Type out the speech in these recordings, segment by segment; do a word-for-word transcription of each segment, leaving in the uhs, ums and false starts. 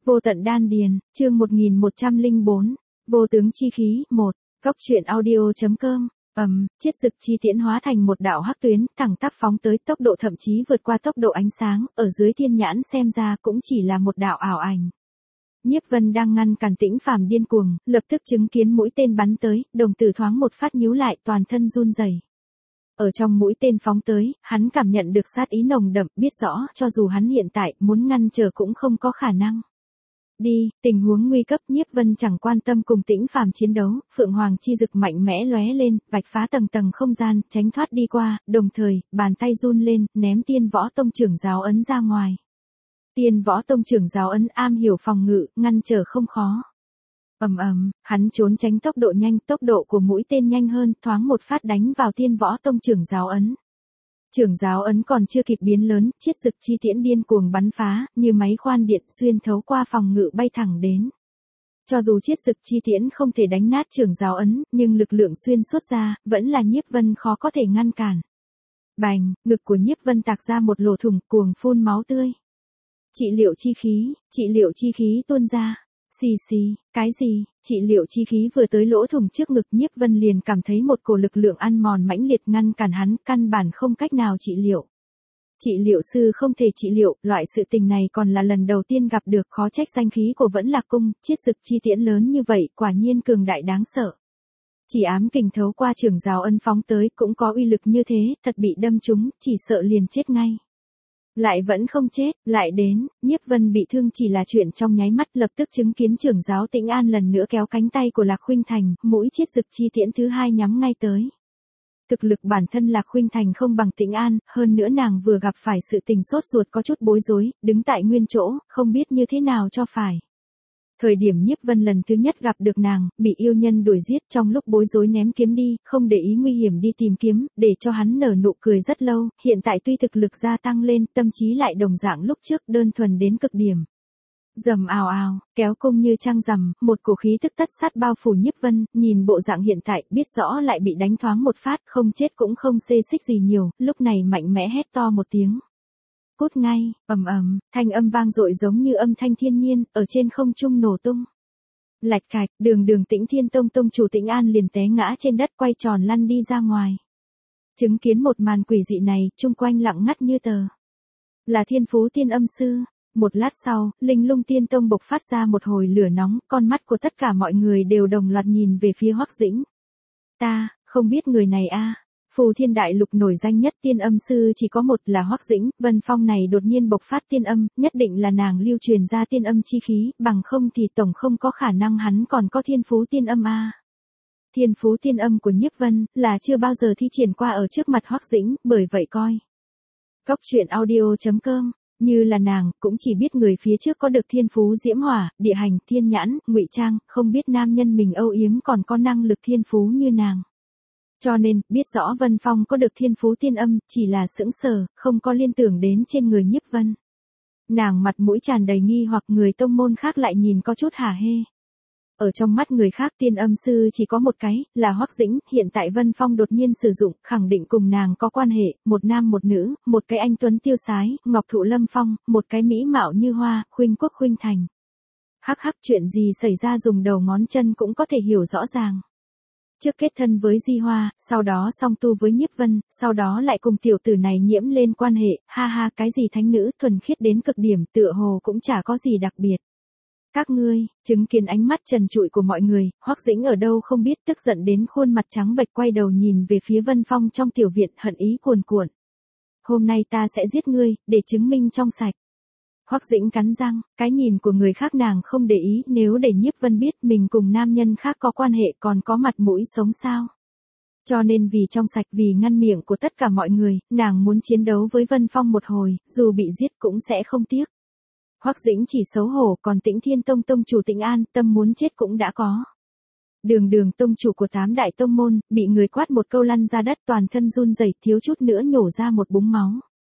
Vô tận đan điền, chương một nghìn một trăm lẻ bốn, vô tướng chi khí, một, góc truyện audio.com, ầm, chiết dực chi tiễn hóa thành một đạo hắc tuyến, thẳng tắp phóng tới, tốc độ thậm chí vượt qua tốc độ ánh sáng, ở dưới thiên nhãn xem ra cũng chỉ là một đạo ảo ảnh. Nhiếp Vân đang ngăn cản Tĩnh Phàm điên cuồng, lập tức chứng kiến mũi tên bắn tới, đồng tử thoáng một phát nhíu lại, toàn thân run rẩy. Ở trong mũi tên phóng tới, hắn cảm nhận được sát ý nồng đậm, biết rõ, cho dù hắn hiện tại muốn ngăn trở cũng không có khả năng. Đi, tình huống nguy cấp, Nhiếp Vân chẳng quan tâm cùng Tĩnh Phàm chiến đấu, Phượng Hoàng chi dực mạnh mẽ lóe lên, vạch phá tầng tầng không gian, tránh thoát đi qua, đồng thời, bàn tay run lên, ném Tiên Võ Tông trưởng giáo ấn ra ngoài. Tiên Võ Tông trưởng giáo ấn am hiểu phòng ngự, ngăn trở không khó. Ầm ầm, hắn trốn tránh tốc độ nhanh, tốc độ của mũi tên nhanh hơn, thoáng một phát đánh vào Tiên Võ Tông trưởng giáo ấn. Trưởng giáo ấn còn chưa kịp biến lớn, chiết dực chi tiễn điên cuồng bắn phá, như máy khoan điện xuyên thấu qua phòng ngự bay thẳng đến. Cho dù chiết dực chi tiễn không thể đánh nát trưởng giáo ấn, nhưng lực lượng xuyên suốt ra, vẫn là Nhiếp Vân khó có thể ngăn cản. Bành, ngực của Nhiếp Vân tạc ra một lỗ thủng, cuồng phun máu tươi. Trị liệu chi khí, trị liệu chi khí tuôn ra. Xì xì, cái gì? Trị liệu chi khí vừa tới lỗ thủng trước ngực, Nhiếp Vân liền cảm thấy một cổ lực lượng ăn mòn mãnh liệt ngăn cản hắn, căn bản không cách nào trị liệu. Trị liệu sư không thể trị liệu, loại sự tình này còn là lần đầu tiên gặp được, khó trách danh khí của Vẫn Lạc Cung, chiết dực chi tiễn lớn như vậy, quả nhiên cường đại đáng sợ. Chỉ ám kình thấu qua trưởng giáo ân phóng tới cũng có uy lực như thế, thật bị đâm trúng, chỉ sợ liền chết ngay. Lại vẫn không chết, lại đến, Nhiếp Vân bị thương chỉ là chuyện trong nháy mắt, lập tức chứng kiến trưởng giáo Tĩnh An lần nữa kéo cánh tay của Lạc Khuynh Thành, mũi chiết dực chi tiễn thứ hai nhắm ngay tới. Thực lực bản thân Lạc Khuynh Thành không bằng Tĩnh An, hơn nữa nàng vừa gặp phải sự tình sốt ruột có chút bối rối, đứng tại nguyên chỗ, không biết như thế nào cho phải. Thời điểm Nhiếp Vân lần thứ nhất gặp được nàng, bị yêu nhân đuổi giết, trong lúc bối rối ném kiếm đi, không để ý nguy hiểm đi tìm kiếm, để cho hắn nở nụ cười rất lâu, hiện tại tuy thực lực gia tăng lên, tâm trí lại đồng dạng lúc trước, đơn thuần đến cực điểm. Rầm ào ào, kéo cung như trăng rằm, một cổ khí tức tất sát bao phủ Nhiếp Vân, nhìn bộ dạng hiện tại, biết rõ lại bị đánh thoáng một phát, không chết cũng không xê xích gì nhiều, lúc này mạnh mẽ hét to một tiếng. Cút ngay, ầm ầm, thanh âm vang dội giống như âm thanh thiên nhiên, ở trên không trung nổ tung. Lạch cạch, đường đường Tĩnh Thiên Tông tông chủ Tĩnh An liền té ngã trên đất, quay tròn lăn đi ra ngoài. Chứng kiến một màn quỷ dị này, chung quanh lặng ngắt như tờ. Là Thiên Phú Tiên Âm Sư. Một lát sau, Linh Lung Tiên Tông bộc phát ra một hồi lửa nóng, con mắt của tất cả mọi người đều đồng loạt nhìn về phía Hoắc Dĩnh. Ta, không biết người này a. Phù Thiên Đại Lục nổi danh nhất tiên âm sư chỉ có một là Hoắc Dĩnh, Vân Phong này đột nhiên bộc phát tiên âm, nhất định là nàng lưu truyền ra tiên âm chi khí, bằng không thì tổng không có khả năng hắn còn có thiên phú tiên âm a. Thiên phú tiên âm của Nhiếp Vân là chưa bao giờ thi triển qua ở trước mặt Hoắc Dĩnh, bởi vậy coi. Góc truyện audio.com, như là nàng, cũng chỉ biết người phía trước có được thiên phú diễm hỏa, địa hành, thiên nhãn, ngụy trang, không biết nam nhân mình âu yếm còn có năng lực thiên phú như nàng. Cho nên, biết rõ Vân Phong có được thiên phú tiên âm, chỉ là sững sờ, không có liên tưởng đến trên người Nhiếp Vân. Nàng mặt mũi tràn đầy nghi hoặc, người tông môn khác lại nhìn có chút hả hê. Ở trong mắt người khác tiên âm sư chỉ có một cái, là Hoắc Dĩnh, hiện tại Vân Phong đột nhiên sử dụng, khẳng định cùng nàng có quan hệ, một nam một nữ, một cái anh tuấn tiêu sái, ngọc thụ lâm phong, một cái mỹ mạo như hoa, khuynh quốc khuynh thành. Hắc hắc, chuyện gì xảy ra dùng đầu ngón chân cũng có thể hiểu rõ ràng. Trước kết thân với Di Hoa, sau đó song tu với Nhiếp Vân, sau đó lại cùng tiểu tử này nhiễm lên quan hệ, ha ha, cái gì thánh nữ, thuần khiết đến cực điểm, tựa hồ cũng chả có gì đặc biệt. Các ngươi, chứng kiến ánh mắt trần trụi của mọi người, Hoắc Dĩnh ở đâu không biết, tức giận đến khuôn mặt trắng bệch, quay đầu nhìn về phía Vân Phong trong tiểu viện, hận ý cuồn cuộn. Hôm nay ta sẽ giết ngươi, để chứng minh trong sạch. Hoắc Dĩnh cắn răng, cái nhìn của người khác nàng không để ý, nếu để Nhiếp Vân biết mình cùng nam nhân khác có quan hệ còn có mặt mũi sống sao. Cho nên vì trong sạch, vì ngăn miệng của tất cả mọi người, nàng muốn chiến đấu với Vân Phong một hồi, dù bị giết cũng sẽ không tiếc. Hoắc Dĩnh chỉ xấu hổ, còn Tĩnh Thiên Tông tông chủ Tĩnh An, tâm muốn chết cũng đã có. Đường đường tông chủ của tám đại tông môn, bị người quát một câu lăn ra đất, toàn thân run rẩy, thiếu chút nữa nhổ ra một búng máu.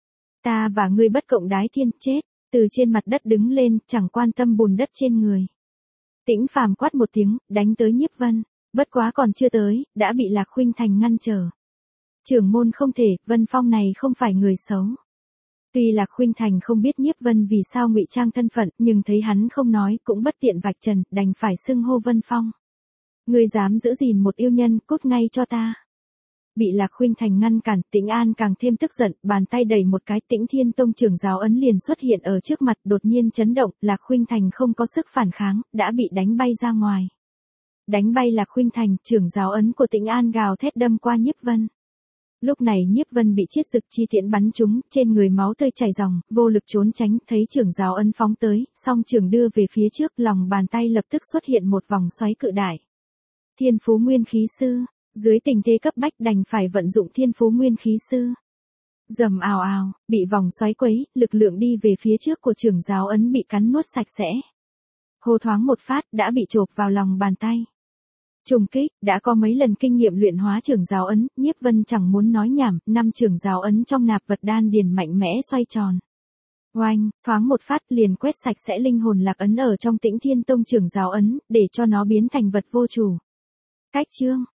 Ta và ngươi bất cộng đái thiên, chết. Từ trên mặt đất đứng lên, chẳng quan tâm bùn đất trên người. Tĩnh Phàm quát một tiếng, đánh tới Nhiếp Vân, bất quá còn chưa tới, đã bị Lạc Khuynh Thành ngăn trở. Trưởng môn không thể, Vân Phong này không phải người xấu. Tuy Lạc Khuynh Thành không biết Nhiếp Vân vì sao ngụy trang thân phận, nhưng thấy hắn không nói cũng bất tiện vạch trần, đành phải xưng hô Vân Phong. Ngươi dám giữ gìn một yêu nhân, cút ngay cho ta. Bị Lạc Khuynh Thành ngăn cản, Tĩnh An càng thêm tức giận, bàn tay đẩy một cái, Tĩnh Thiên Tông trưởng giáo ấn liền xuất hiện ở trước mặt, đột nhiên chấn động, Lạc Khuynh Thành không có sức phản kháng, đã bị đánh bay ra ngoài. Đánh bay Lạc Khuynh Thành, trưởng giáo ấn của Tĩnh An gào thét đâm qua Nhiếp Vân. Lúc này Nhiếp Vân bị chiết dực chi tiễn bắn trúng, trên người máu tươi chảy ròng, vô lực trốn tránh, thấy trưởng giáo ấn phóng tới, song trường đưa về phía trước, lòng bàn tay lập tức xuất hiện một vòng xoáy cự đại. Thiên Phú Nguyên Khí Sư, dưới tình thế cấp bách đành phải vận dụng Thiên Phú Nguyên Khí Sư. Rầm ào ào, bị vòng xoáy quấy, lực lượng đi về phía trước của trưởng giáo ấn bị cắn nuốt sạch sẽ. Hô thoáng một phát, đã bị chộp vào lòng bàn tay. Trùng kích, đã có mấy lần kinh nghiệm luyện hóa trưởng giáo ấn, Nhiếp Vân chẳng muốn nói nhảm, năm trưởng giáo ấn trong nạp vật đan điền mạnh mẽ xoay tròn. Oanh, thoáng một phát liền quét sạch sẽ linh hồn lạc ấn ở trong Tĩnh Thiên Tông trưởng giáo ấn, để cho nó biến thành vật vô chủ. Cách chương